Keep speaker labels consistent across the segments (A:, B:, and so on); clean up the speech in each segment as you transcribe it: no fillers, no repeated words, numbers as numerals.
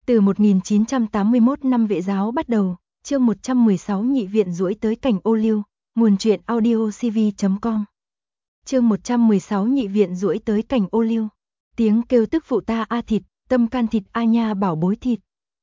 A: Từ 1981 năm Vệ giáo bắt đầu, chương 116 nhị viện duỗi tới cảnh ô liu, nguồn truyện audiocv.com. Chương 116 nhị viện duỗi tới cảnh ô liu. Tiếng kêu tức phụ ta a thịt, tâm can thịt a nha bảo bối thịt.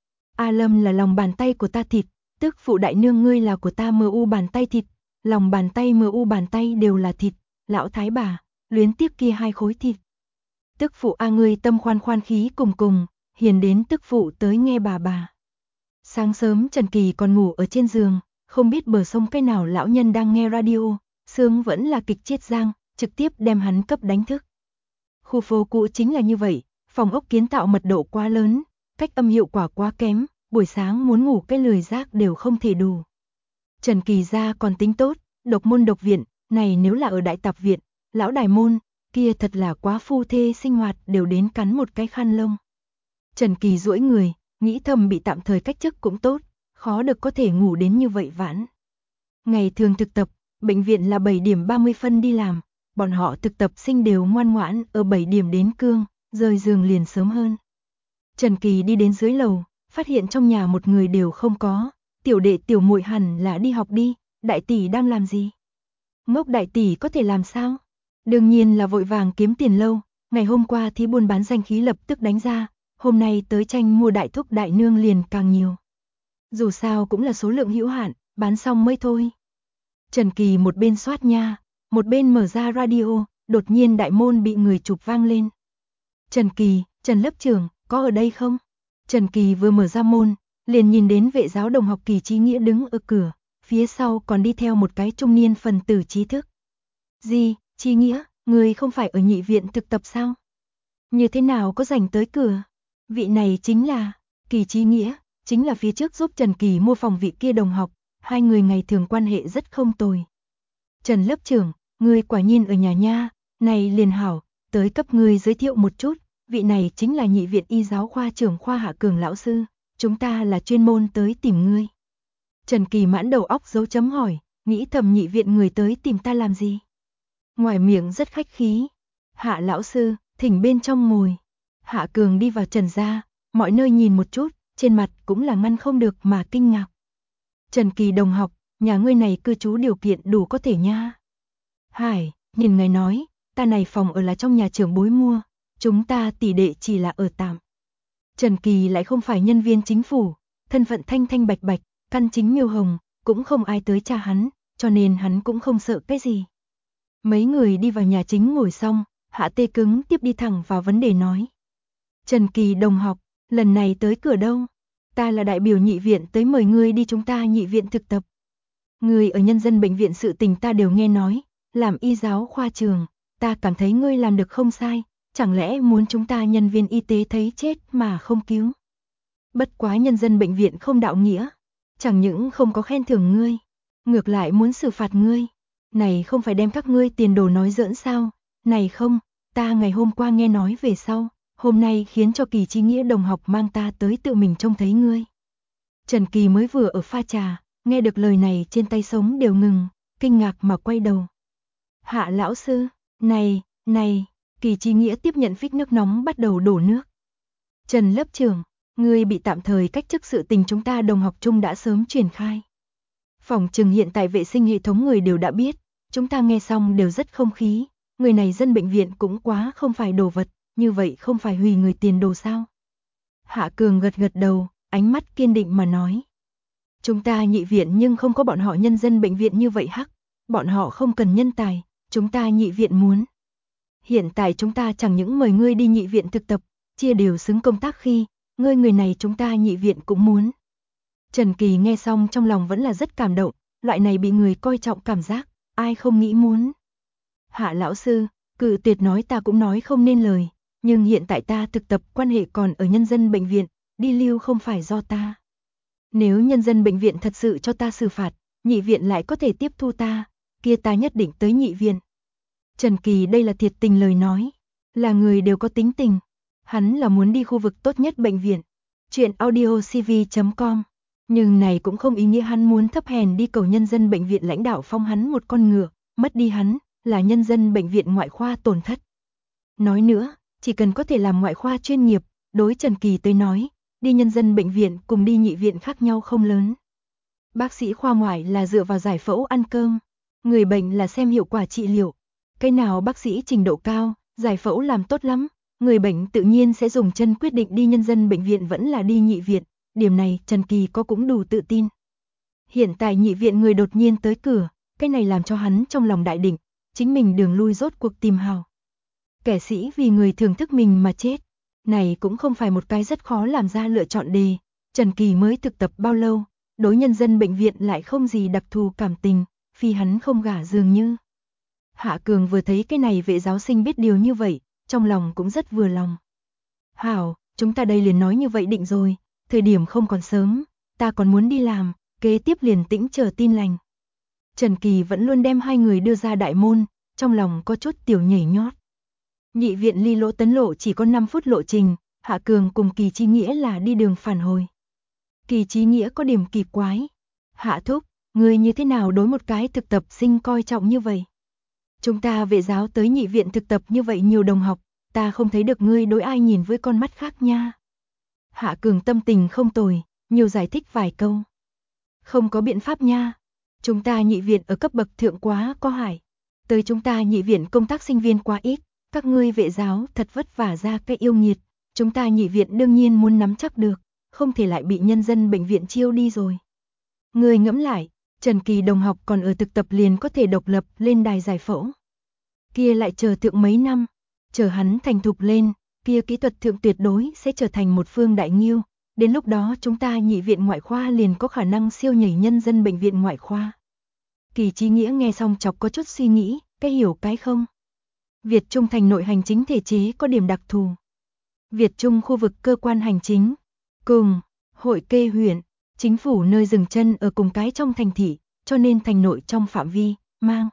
A: A Lâm là lòng bàn tay của ta thịt, tức phụ đại nương ngươi là của ta mờ u bàn tay thịt, lòng bàn tay mờ u bàn tay đều là thịt, lão thái bà, luyến tiếc kia hai khối thịt. Tức phụ a ngươi tâm khoan khoan khí cùng cùng, hiền đến tức phụ tới nghe bà. Sáng sớm Trần Kỳ còn ngủ ở trên giường, không biết bờ sông cái nào lão nhân đang nghe radio, sướng vẫn là kịch Chiết Giang, trực tiếp đem hắn cấp đánh thức. Khu phố cũ chính là như vậy, phòng ốc kiến tạo mật độ quá lớn, cách âm hiệu quả quá kém, buổi sáng muốn ngủ cái lười giác đều không thể đủ. Trần Kỳ ra còn tính tốt, độc môn độc viện, này nếu là ở đại tạp viện, lão đài môn, kia thật là quá phu thê sinh hoạt đều đến cắn một cái khăn lông. Trần Kỳ duỗi người, nghĩ thầm bị tạm thời cách chức cũng tốt, khó được có thể ngủ đến như vậy vãn. Ngày thường thực tập, bệnh viện là 7 điểm 30 phân đi làm, bọn họ thực tập sinh đều ngoan ngoãn ở 7 điểm đến cương, rời giường liền sớm hơn. Trần Kỳ đi đến dưới lầu, phát hiện trong nhà một người đều không có, tiểu đệ tiểu muội hẳn là đi học đi, đại tỷ đang làm gì? Ngốc đại tỷ có thể làm sao? Đương nhiên là vội vàng kiếm tiền lâu, ngày hôm qua thì buôn bán danh khí lập tức đánh ra, hôm nay tới tranh mua đại thúc đại nương liền càng nhiều. Dù sao cũng là số lượng hữu hạn, bán xong mới thôi. Trần Kỳ một bên soát nha, một bên mở ra radio, đột nhiên đại môn bị người chụp vang lên. Trần Kỳ, Trần lớp trưởng, có ở đây không? Trần Kỳ vừa mở ra môn, liền nhìn đến vệ giáo đồng học Kỳ Chí Nghĩa đứng ở cửa, phía sau còn đi theo một cái trung niên phần tử trí thức. Gì, Chí Nghĩa, người không phải ở nhị viện thực tập sao? Như thế nào có rảnh tới cửa? Vị này chính là Kỳ Chí Nghĩa, chính là phía trước giúp Trần Kỳ mua phòng vị kia đồng học, hai người ngày thường quan hệ rất không tồi. Trần lớp trưởng, ngươi quả nhiên ở nhà nha, này liền hảo, tới cấp ngươi giới thiệu một chút, vị này chính là nhị viện y giáo khoa trưởng khoa Hạ Cường lão sư, chúng ta là chuyên môn tới tìm ngươi. Trần Kỳ mãn đầu óc dấu chấm hỏi, nghĩ thầm nhị viện người tới tìm ta làm gì? Ngoài miệng rất khách khí, Hạ lão sư, thỉnh bên trong ngồi. Hạ Cường đi vào Trần gia, mọi nơi nhìn một chút, trên mặt cũng là ngăn không được mà kinh ngạc. Trần Kỳ đồng học, nhà ngươi này cư trú điều kiện đủ có thể nha. Hải, nhìn ngài nói, ta này phòng ở là trong nhà trưởng bối mua, chúng ta tỷ đệ chỉ là ở tạm. Trần Kỳ lại không phải nhân viên chính phủ, thân phận thanh thanh bạch bạch, căn chính miêu hồng, cũng không ai tới tra hắn, cho nên hắn cũng không sợ cái gì. Mấy người đi vào nhà chính ngồi xong, Hạ Tê cứng tiếp đi thẳng vào vấn đề nói. Trần Kỳ đồng học, lần này tới cửa đâu? Ta là đại biểu nhị viện tới mời ngươi đi chúng ta nhị viện thực tập. Ngươi ở nhân dân bệnh viện sự tình ta đều nghe nói, làm y giáo khoa trường, ta cảm thấy ngươi làm được không sai, chẳng lẽ muốn chúng ta nhân viên y tế thấy chết mà không cứu? Bất quá nhân dân bệnh viện không đạo nghĩa, chẳng những không có khen thưởng ngươi, ngược lại muốn xử phạt ngươi. Này không phải đem các ngươi tiền đồ nói giỡn sao? Này không, ta ngày hôm qua nghe nói về sau, hôm nay khiến cho Kỳ Chí Nghĩa đồng học mang ta tới tự mình trông thấy ngươi. Trần Kỳ mới vừa ở pha trà, nghe được lời này trên tay sống đều ngừng, kinh ngạc mà quay đầu. Hạ lão sư, này, Kỳ Chí Nghĩa tiếp nhận phích nước nóng bắt đầu đổ nước. Trần lớp trưởng, ngươi bị tạm thời cách chức sự tình chúng ta đồng học chung đã sớm truyền khai. Phòng trừng hiện tại vệ sinh hệ thống người đều đã biết, chúng ta nghe xong đều rất không khí, người này dân bệnh viện cũng quá không phải đồ vật, như vậy không phải hủy người tiền đồ sao? Hạ Cường gật gật đầu, ánh mắt kiên định mà nói. Chúng ta nhị viện nhưng không có bọn họ nhân dân bệnh viện như vậy hắc, bọn họ không cần nhân tài, chúng ta nhị viện muốn. Hiện tại chúng ta chẳng những mời ngươi đi nhị viện thực tập, chia đều xứng công tác khi, ngươi người này chúng ta nhị viện cũng muốn. Trần Kỳ nghe xong trong lòng vẫn là rất cảm động, loại này bị người coi trọng cảm giác, ai không nghĩ muốn. Hạ lão sư, cự tuyệt nói ta cũng nói không nên lời, nhưng hiện tại ta thực tập quan hệ còn ở nhân dân bệnh viện, đi lưu không phải do ta. Nếu nhân dân bệnh viện thật sự cho ta xử phạt, nhị viện lại có thể tiếp thu ta, kia ta nhất định tới nhị viện. Trần Kỳ đây là thiệt tình lời nói, là người đều có tính tình, hắn là muốn đi khu vực tốt nhất bệnh viện. Chuyện audiocv.com. Nhưng này cũng không ý nghĩa hắn muốn thấp hèn đi cầu nhân dân bệnh viện lãnh đạo phong hắn một con ngựa, mất đi hắn, là nhân dân bệnh viện ngoại khoa tổn thất. Nói nữa, chỉ cần có thể làm ngoại khoa chuyên nghiệp, đối Trần Kỳ tới nói, đi nhân dân bệnh viện cùng đi nhị viện khác nhau không lớn. Bác sĩ khoa ngoại là dựa vào giải phẫu ăn cơm, người bệnh là xem hiệu quả trị liệu. Cái nào bác sĩ trình độ cao, giải phẫu làm tốt lắm, người bệnh tự nhiên sẽ dùng chân quyết định đi nhân dân bệnh viện vẫn là đi nhị viện, điểm này Trần Kỳ có cũng đủ tự tin. Hiện tại nhị viện người đột nhiên tới cửa, cái này làm cho hắn trong lòng đại định, chính mình đường lui rốt cuộc tìm hào. Kẻ sĩ vì người thưởng thức mình mà chết, này cũng không phải một cái rất khó làm ra lựa chọn đề. Trần Kỳ mới thực tập bao lâu, đối nhân dân bệnh viện lại không gì đặc thù cảm tình, phi hắn không gả dường như. Hạ Cường vừa thấy cái này vệ giáo sinh biết điều như vậy, trong lòng cũng rất vừa lòng. Hảo, chúng ta đây liền nói như vậy định rồi, thời điểm không còn sớm, ta còn muốn đi làm, kế tiếp liền tĩnh chờ tin lành. Trần Kỳ vẫn luôn đem hai người đưa ra đại môn, trong lòng có chút tiểu nhảy nhót. Nhị viện ly Lỗ Tấn Lộ chỉ có 5 phút lộ trình, Hạ Cường cùng Kỳ Chí Nghĩa là đi đường phản hồi. Kỳ Chí Nghĩa có điểm kỳ quái. Hạ thúc, người như thế nào đối một cái thực tập sinh coi trọng như vậy? Chúng ta vệ giáo tới nhị viện thực tập như vậy nhiều đồng học, ta không thấy được ngươi đối ai nhìn với con mắt khác nha. Hạ Cường tâm tình không tồi, nhiều giải thích vài câu. Không có biện pháp nha. Chúng ta nhị viện ở cấp bậc thượng quá có hại. Tới chúng ta nhị viện công tác sinh viên quá ít, các ngươi vệ giáo thật vất vả ra cái yêu nghiệt. Chúng ta nhị viện đương nhiên muốn nắm chắc được, không thể lại bị nhân dân bệnh viện chiêu đi rồi. Ngươi ngẫm lại, Trần Kỳ đồng học còn ở thực tập liền có thể độc lập lên đài giải phẫu. Kia lại chờ thượng mấy năm, chờ hắn thành thục lên, kia kỹ thuật thượng tuyệt đối sẽ trở thành một phương đại nghiêu. Đến lúc đó chúng ta nhị viện ngoại khoa liền có khả năng siêu nhảy nhân dân bệnh viện ngoại khoa. Kỳ Chí Nghĩa nghe xong chọc có chút suy nghĩ, cái hiểu cái không. Việt Trung thành nội hành chính thể chế có điểm đặc thù. Việt Trung khu vực cơ quan hành chính, cùng hội kê huyện, chính phủ nơi dừng chân ở cùng cái trong thành thị, cho nên thành nội trong phạm vi, mang.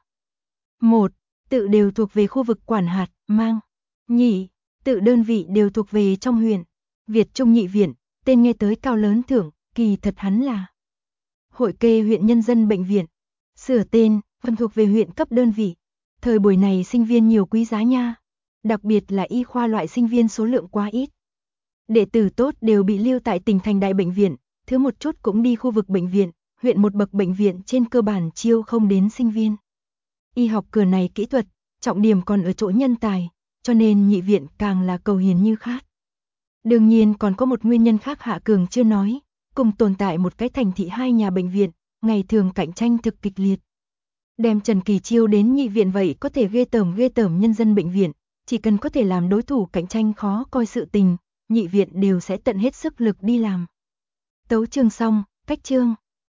A: 1. Tự đều thuộc về khu vực quản hạt, mang. Nhị, tự đơn vị đều thuộc về trong huyện. Việt Trung nhị viện, tên nghe tới cao lớn thưởng, kỳ thật hắn là hội kê huyện nhân dân bệnh viện. Sửa tên, vẫn thuộc về huyện cấp đơn vị. Thời buổi này sinh viên nhiều quý giá nha. Đặc biệt là y khoa loại sinh viên số lượng quá ít. Đệ tử tốt đều bị lưu tại tỉnh thành đại bệnh viện, thứ một chút cũng đi khu vực bệnh viện, huyện một bậc bệnh viện trên cơ bản chiêu không đến sinh viên. Y học cửa này kỹ thuật, trọng điểm còn ở chỗ nhân tài, cho nên nhị viện càng là cầu hiền như khác. Đương nhiên còn có một nguyên nhân khác Hạ Cường chưa nói, cùng tồn tại một cái thành thị hai nhà bệnh viện, ngày thường cạnh tranh thực kịch liệt. Đem Trần Kỳ chiêu đến nhị viện vậy có thể ghê tởm nhân dân bệnh viện, chỉ cần có thể làm đối thủ cạnh tranh khó coi sự tình, nhị viện đều sẽ tận hết sức lực đi làm. Tấu chương xong, cách chương.